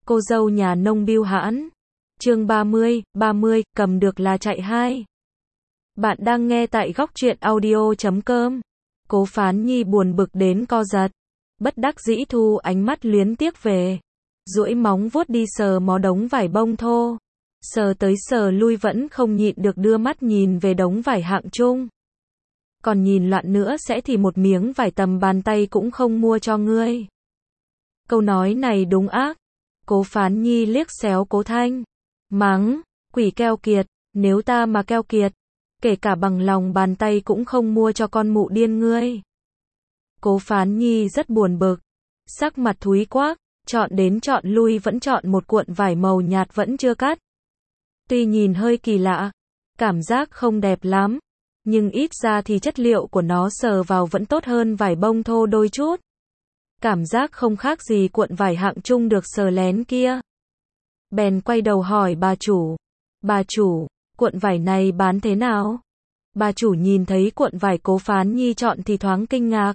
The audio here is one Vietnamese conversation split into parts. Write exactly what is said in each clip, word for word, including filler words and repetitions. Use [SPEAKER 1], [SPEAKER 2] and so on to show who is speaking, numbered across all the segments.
[SPEAKER 1] Cô dâu nhà nông bưu hãn. Chương ba mươi, ba mươi, cầm được là chạy hai. Bạn đang nghe tại góc truyện audio chấm com. Cố Phán Nhi buồn bực đến co giật. Bất đắc dĩ thu ánh mắt luyến tiếc về. Duỗi móng vuốt đi sờ mó đống vải bông thô. Sờ tới sờ lui vẫn không nhịn được đưa mắt nhìn về đống vải hạng trung. Còn nhìn loạn nữa sẽ thì một miếng vải tầm bàn tay cũng không mua cho ngươi. Câu nói này đúng ác. Cố Phán Nhi liếc xéo Cố Thanh. Mắng, quỷ keo kiệt, nếu ta mà keo kiệt, kể cả bằng lòng bàn tay cũng không mua cho con mụ điên ngươi. Cố Phán Nhi rất buồn bực. Sắc mặt thúi quắc, chọn đến chọn lui vẫn chọn một cuộn vải màu nhạt vẫn chưa cắt. Tuy nhìn hơi kỳ lạ, cảm giác không đẹp lắm, nhưng ít ra thì chất liệu của nó sờ vào vẫn tốt hơn vải bông thô đôi chút. Cảm giác không khác gì cuộn vải hạng trung được sờ lén kia. Bèn quay đầu hỏi bà chủ. Bà chủ, cuộn vải này bán thế nào? Bà chủ nhìn thấy cuộn vải Cố Phán Nhi chọn thì thoáng kinh ngạc.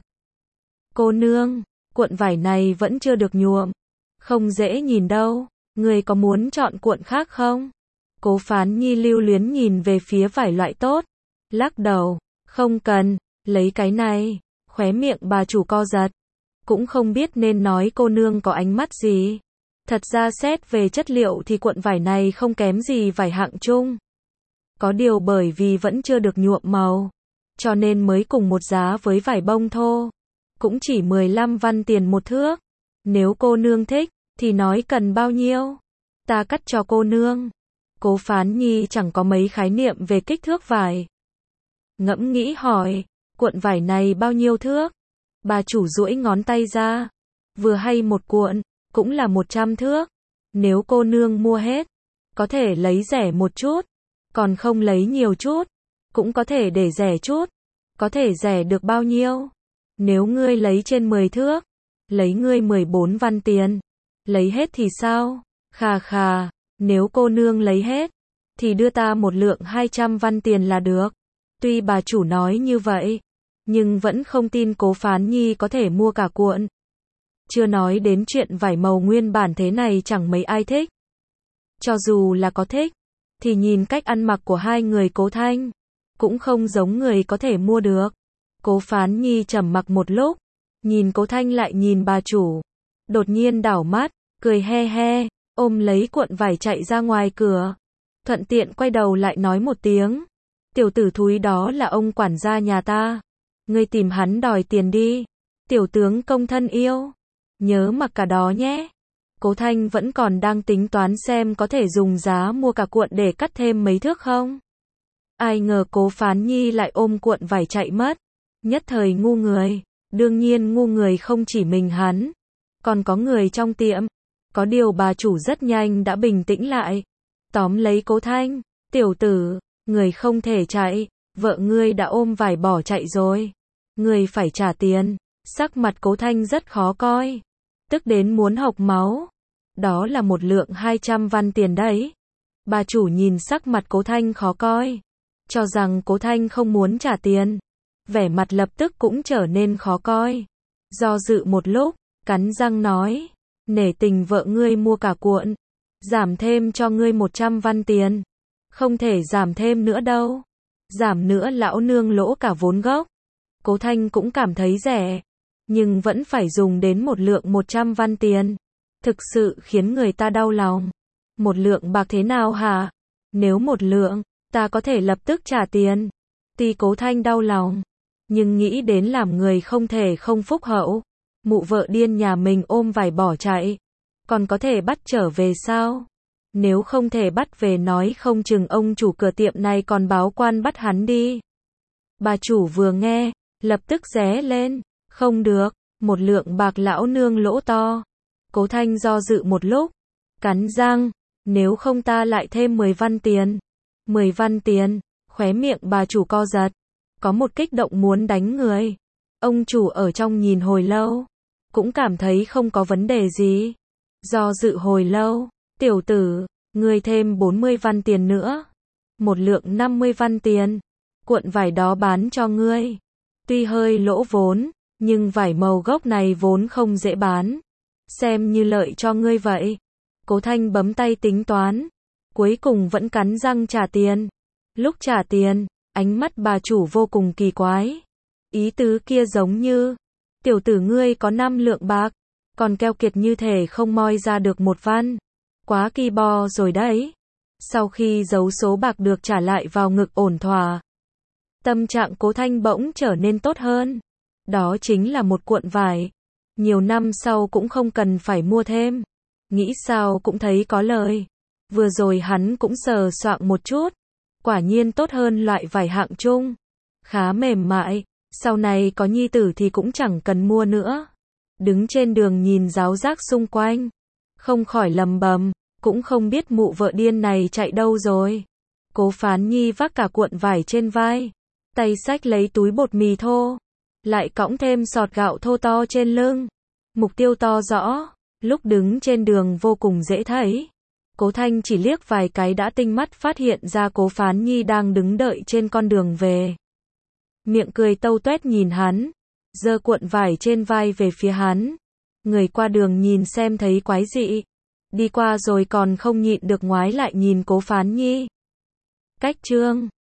[SPEAKER 1] Cô nương, cuộn vải này vẫn chưa được nhuộm. Không dễ nhìn đâu. Người có muốn chọn cuộn khác không? Cố Phán Nhi lưu luyến nhìn về phía vải loại tốt. Lắc đầu. Không cần, lấy cái này. Khóe miệng bà chủ co giật. Cũng không biết nên nói cô nương có ánh mắt gì. Thật ra xét về chất liệu thì cuộn vải này không kém gì vải hạng trung. Có điều bởi vì vẫn chưa được nhuộm màu, cho nên mới cùng một giá với vải bông thô. Cũng chỉ mười lăm văn tiền một thước. Nếu cô nương thích, thì nói cần bao nhiêu. Ta cắt cho cô nương. Cố Phán Nhi chẳng có mấy khái niệm về kích thước vải. Ngẫm nghĩ hỏi, cuộn vải này bao nhiêu thước? Bà chủ duỗi ngón tay ra. Vừa hay một cuộn, cũng là một trăm thước. Nếu cô nương mua hết, có thể lấy rẻ một chút. Còn không lấy nhiều chút, cũng có thể để rẻ chút. Có thể rẻ được bao nhiêu? Nếu ngươi lấy trên mười thước, lấy ngươi mười bốn văn tiền. Lấy hết thì sao? Khà khà, nếu cô nương lấy hết, thì đưa ta một lượng hai trăm văn tiền là được. Tuy bà chủ nói như vậy, nhưng vẫn không tin Cố Phán Nhi có thể mua cả cuộn. Chưa nói đến chuyện vải màu nguyên bản thế này chẳng mấy ai thích. Cho dù là có thích, thì nhìn cách ăn mặc của hai người Cố Thanh, cũng không giống người có thể mua được. Cố Phán Nhi trầm mặc một lúc, nhìn Cố Thanh lại nhìn bà chủ. Đột nhiên đảo mắt, cười he he, ôm lấy cuộn vải chạy ra ngoài cửa. Thuận tiện quay đầu lại nói một tiếng. Tiểu tử thúi đó là ông quản gia nhà ta. Ngươi tìm hắn đòi tiền đi. Tiểu tướng công thân yêu. Nhớ mặc cả đó nhé. Cố Thanh vẫn còn đang tính toán xem có thể dùng giá mua cả cuộn để cắt thêm mấy thước không. Ai ngờ Cố Phán Nhi lại ôm cuộn vải chạy mất. Nhất thời ngu người. Đương nhiên ngu người không chỉ mình hắn. Còn có người trong tiệm. Có điều bà chủ rất nhanh đã bình tĩnh lại. Tóm lấy Cố Thanh. Tiểu tử, người không thể chạy. Vợ ngươi đã ôm vải bỏ chạy rồi. Ngươi phải trả tiền. Sắc mặt Cố Thanh rất khó coi. Tức đến muốn hộc máu. Đó là một lượng hai trăm văn tiền đấy. Bà chủ nhìn sắc mặt Cố Thanh khó coi. Cho rằng Cố Thanh không muốn trả tiền. Vẻ mặt lập tức cũng trở nên khó coi. Do dự một lúc, cắn răng nói. Nể tình vợ ngươi mua cả cuộn. Giảm thêm cho ngươi một trăm văn tiền. Không thể giảm thêm nữa đâu. Giảm nữa lão nương lỗ cả vốn gốc. Cố Thanh cũng cảm thấy rẻ. Nhưng vẫn phải dùng đến một lượng một trăm văn tiền. Thực sự khiến người ta đau lòng. Một lượng bạc thế nào hả? Nếu một lượng, ta có thể lập tức trả tiền. Tuy Cố Thanh đau lòng, nhưng nghĩ đến làm người không thể không phúc hậu. Mụ vợ điên nhà mình ôm vải bỏ chạy. Còn có thể bắt trở về sao? Nếu không thể bắt về nói không chừng ông chủ cửa tiệm này còn báo quan bắt hắn đi. Bà chủ vừa nghe, lập tức ré lên. Không được, một lượng bạc lão nương lỗ to. Cố Thanh do dự một lúc, cắn răng, nếu không ta lại thêm mười văn tiền. mười văn tiền, khóe miệng bà chủ co giật, có một kích động muốn đánh người. Ông chủ ở trong nhìn hồi lâu, cũng cảm thấy không có vấn đề gì. Do dự hồi lâu, tiểu tử, ngươi thêm bốn mươi văn tiền nữa. Một lượng năm mươi văn tiền, cuộn vải đó bán cho ngươi. Tuy hơi lỗ vốn, nhưng vải màu gốc này vốn không dễ bán. Xem như lợi cho ngươi vậy. Cố Thanh bấm tay tính toán, cuối cùng vẫn cắn răng trả tiền. Lúc trả tiền, ánh mắt bà chủ vô cùng kỳ quái. Ý tứ kia giống như, tiểu tử ngươi có năm lượng bạc, còn keo kiệt như thể không moi ra được một văn. Quá kỳ bo rồi đấy. Sau khi giấu số bạc được trả lại vào ngực ổn thỏa, tâm trạng Cố Thanh bỗng trở nên tốt hơn. Đó chính là một cuộn vải. Nhiều năm sau cũng không cần phải mua thêm. Nghĩ sao cũng thấy có lời. Vừa rồi hắn cũng sờ soạng một chút. Quả nhiên tốt hơn loại vải hạng trung. Khá mềm mại. Sau này có nhi tử thì cũng chẳng cần mua nữa. Đứng trên đường nhìn ráo rác xung quanh, không khỏi lầm bầm, cũng không biết mụ vợ điên này chạy đâu rồi. Cố Phán Nhi vác cả cuộn vải trên vai, tay xách lấy túi bột mì thô, lại cõng thêm sọt gạo thô to trên lưng. Mục tiêu to rõ, lúc đứng trên đường vô cùng dễ thấy. Cố Thanh chỉ liếc vài cái đã tinh mắt phát hiện ra Cố Phán Nhi đang đứng đợi trên con đường về. Miệng cười tâu tuét nhìn hắn, giơ cuộn vải trên vai về phía hắn. Người qua đường nhìn xem thấy quái dị, đi qua rồi còn không nhịn được ngoái lại nhìn Cố Phán Nhi. Cách chương